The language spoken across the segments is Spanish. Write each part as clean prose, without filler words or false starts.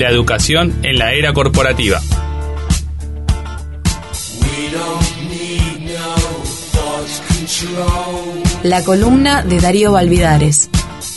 la educación en la era corporativa. La columna de Darío Valvidares.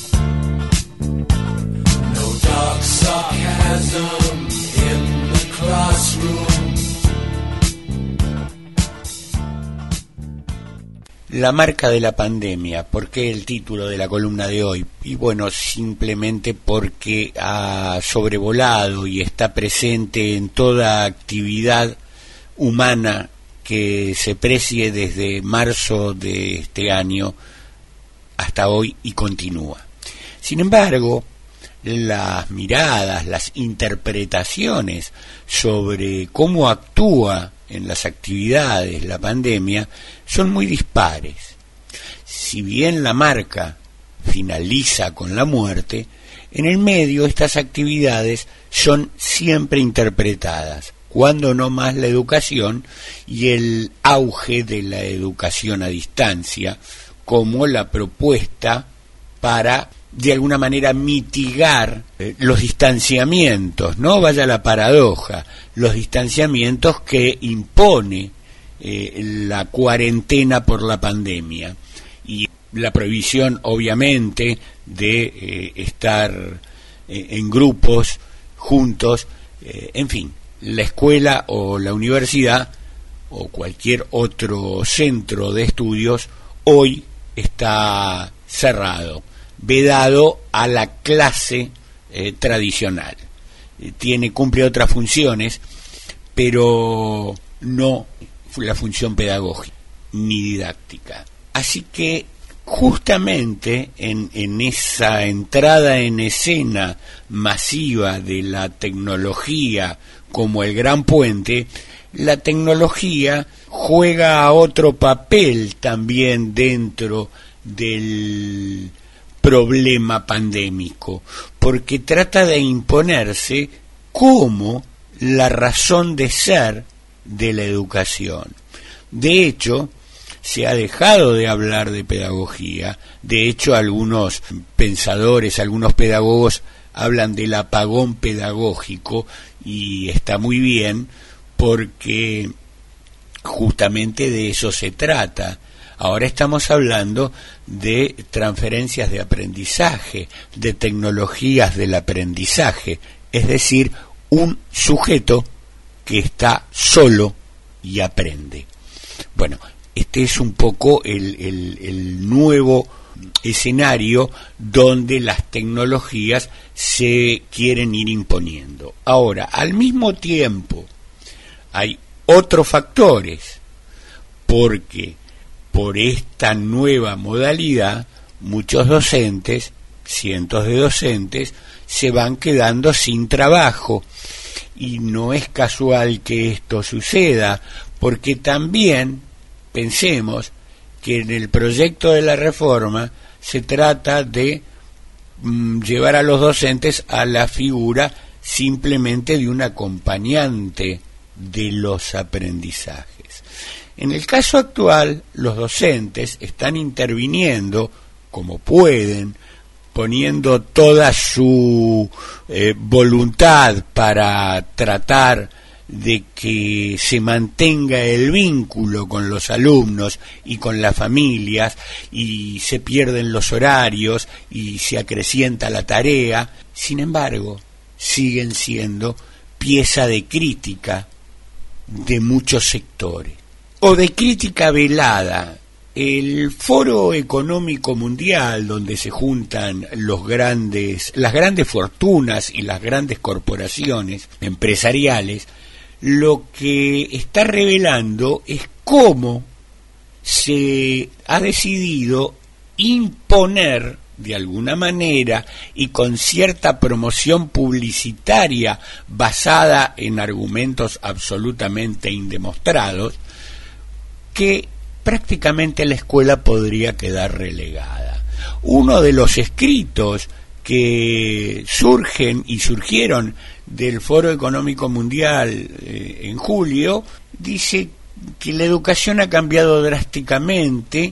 La marca de la pandemia. ¿Por qué el título de la columna de hoy? Y bueno, simplemente porque ha sobrevolado y está presente en toda actividad humana que se precie desde marzo de este año hasta hoy y continúa. Sin embargo, las miradas, las interpretaciones sobre cómo actúa en las actividades la pandemia son muy dispares. Si bien la marca finaliza con la muerte, en el medio estas actividades son siempre interpretadas, cuando no más la educación y el auge de la educación a distancia como la propuesta para de alguna manera mitigar los distanciamientos, ¿no? Vaya la paradoja, los distanciamientos que impone la cuarentena por la pandemia y la prohibición obviamente de estar en grupos juntos, en fin, la escuela o la universidad o cualquier otro centro de estudios hoy está cerrado, vedado a la clase tradicional. Cumple otras funciones, pero no la función pedagógica ni didáctica. Así que justamente en esa entrada en escena masiva de la tecnología como el gran puente, la tecnología juega otro papel también dentro del problema pandémico, porque trata de imponerse como la razón de ser de la educación. De hecho, se ha dejado de hablar de pedagogía. De hecho, algunos pensadores, algunos pedagogos hablan del apagón pedagógico, y está muy bien porque justamente de eso se trata. Ahora estamos hablando de transferencias de aprendizaje, de tecnologías del aprendizaje, es decir, un sujeto que está solo y aprende. Bueno, este es un poco el nuevo escenario donde las tecnologías se quieren ir imponiendo. Ahora, al mismo tiempo, hay otros factores, porque por esta nueva modalidad, muchos docentes, cientos de docentes, se van quedando sin trabajo. Y no es casual que esto suceda, porque también pensemos que en el proyecto de la reforma se trata de llevar a los docentes a la figura simplemente de un acompañante de los aprendizajes. En el caso actual, los docentes están interviniendo como pueden, poniendo toda su voluntad para tratar de que se mantenga el vínculo con los alumnos y con las familias, y se pierden los horarios y se acrecienta la tarea. Sin embargo, siguen siendo pieza de crítica de muchos sectores, o de crítica velada. El Foro Económico Mundial, donde se juntan las grandes fortunas y las grandes corporaciones empresariales, lo que está revelando es cómo se ha decidido imponer de alguna manera y con cierta promoción publicitaria basada en argumentos absolutamente indemostrados, que prácticamente la escuela podría quedar relegada. Uno de los escritos que surgieron del Foro Económico Mundial en julio dice que la educación ha cambiado drásticamente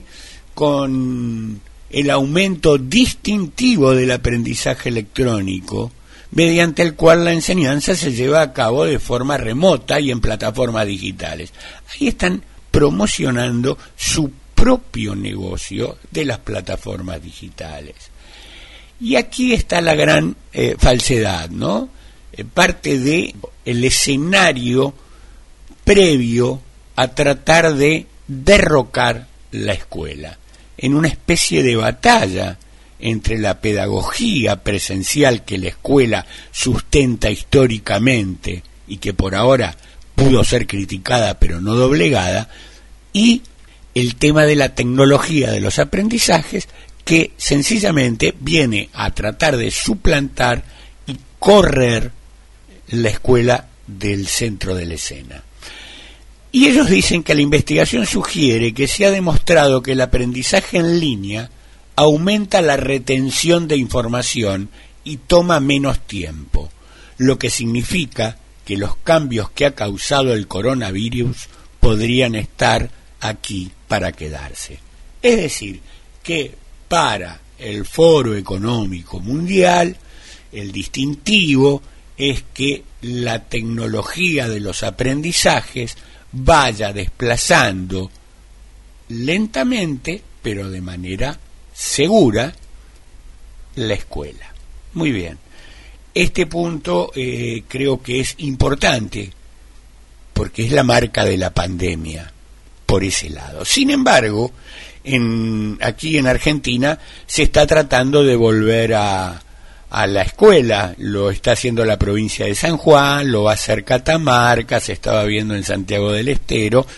con el aumento distintivo del aprendizaje electrónico, mediante el cual la enseñanza se lleva a cabo de forma remota y en plataformas digitales. Ahí están promocionando su propio negocio de las plataformas digitales. Y aquí está la gran falsedad, ¿no? Parte de el escenario previo a tratar de derrocar la escuela, en una especie de batalla entre la pedagogía presencial que la escuela sustenta históricamente y que por ahora pudo ser criticada pero no doblegada, y el tema de la tecnología de los aprendizajes, que sencillamente viene a tratar de suplantar y correr la escuela del centro de la escena. Y ellos dicen que la investigación sugiere que se ha demostrado que el aprendizaje en línea aumenta la retención de información y toma menos tiempo, lo que significa que los cambios que ha causado el coronavirus podrían estar aquí para quedarse. Es decir, que para el Foro Económico Mundial, el distintivo es que la tecnología de los aprendizajes vaya desplazando lentamente, pero de manera segura, la escuela. Muy bien. Este punto creo que es importante, porque es la marca de la pandemia, por ese lado. Sin embargo, aquí en Argentina se está tratando de volver a la escuela. Lo está haciendo la provincia de San Juan, lo va a hacer Catamarca, se estaba viendo en Santiago del Estero,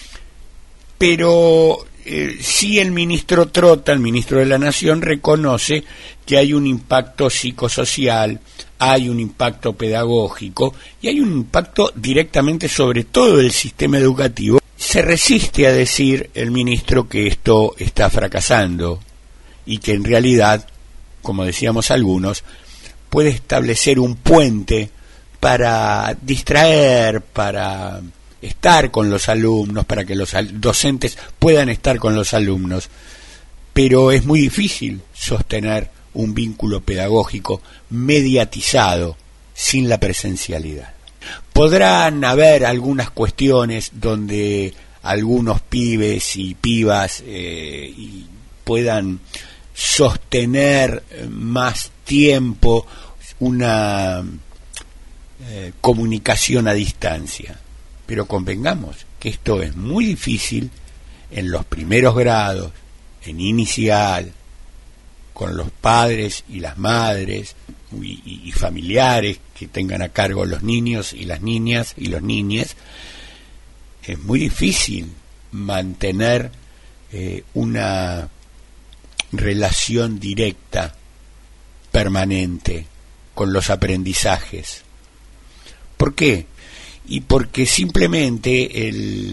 pero sí el ministro Trota, el ministro de la Nación, reconoce que hay un impacto psicosocial, hay un impacto pedagógico y hay un impacto directamente sobre todo el sistema educativo. Se resiste a decir el ministro que esto está fracasando y que en realidad, como decíamos algunos, puede establecer un puente para distraer, para estar con los alumnos, para que los docentes puedan estar con los alumnos, pero es muy difícil sostener un vínculo pedagógico mediatizado sin la presencialidad. Podrán haber algunas cuestiones donde algunos pibes y pibas puedan sostener más tiempo una comunicación a distancia, pero convengamos que esto es muy difícil en los primeros grados, en inicial, con los padres y las madres y familiares que tengan a cargo los niños y las niñas y los niñes. Es muy difícil mantener una relación directa, permanente, con los aprendizajes. ¿Por qué? Y porque simplemente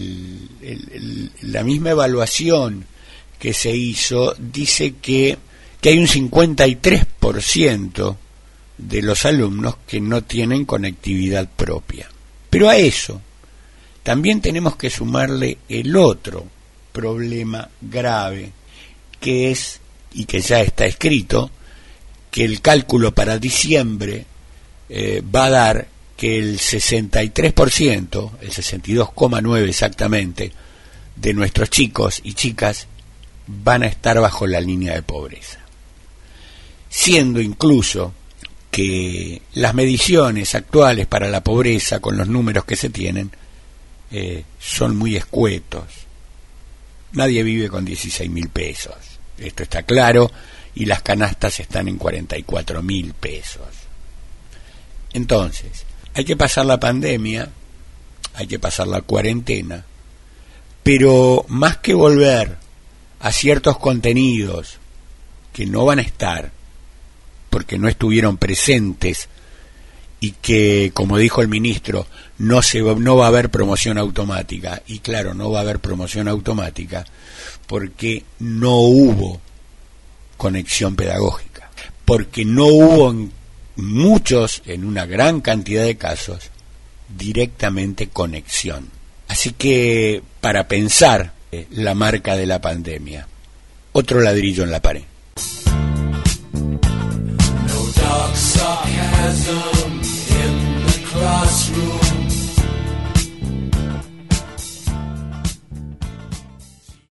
la misma evaluación que se hizo dice que hay un 53% de los alumnos que no tienen conectividad propia. Pero a eso también tenemos que sumarle el otro problema grave, que es, y que ya está escrito, que el cálculo para diciembre va a dar que el 63%, el 62,9% exactamente, de nuestros chicos y chicas van a estar bajo la línea de pobreza. Siendo incluso que las mediciones actuales para la pobreza, con los números que se tienen, son muy escuetos. Nadie vive con 16.000 pesos, esto está claro, y las canastas están en 44.000 pesos. Entonces, hay que pasar la pandemia, hay que pasar la cuarentena, pero más que volver a ciertos contenidos que no van a estar, porque no estuvieron presentes, y que, como dijo el ministro, no va a haber promoción automática. Y claro, no va a haber promoción automática porque no hubo conexión pedagógica, porque no hubo en una gran cantidad de casos, directamente conexión. Así que, para pensar la marca de la pandemia, otro ladrillo en la pared.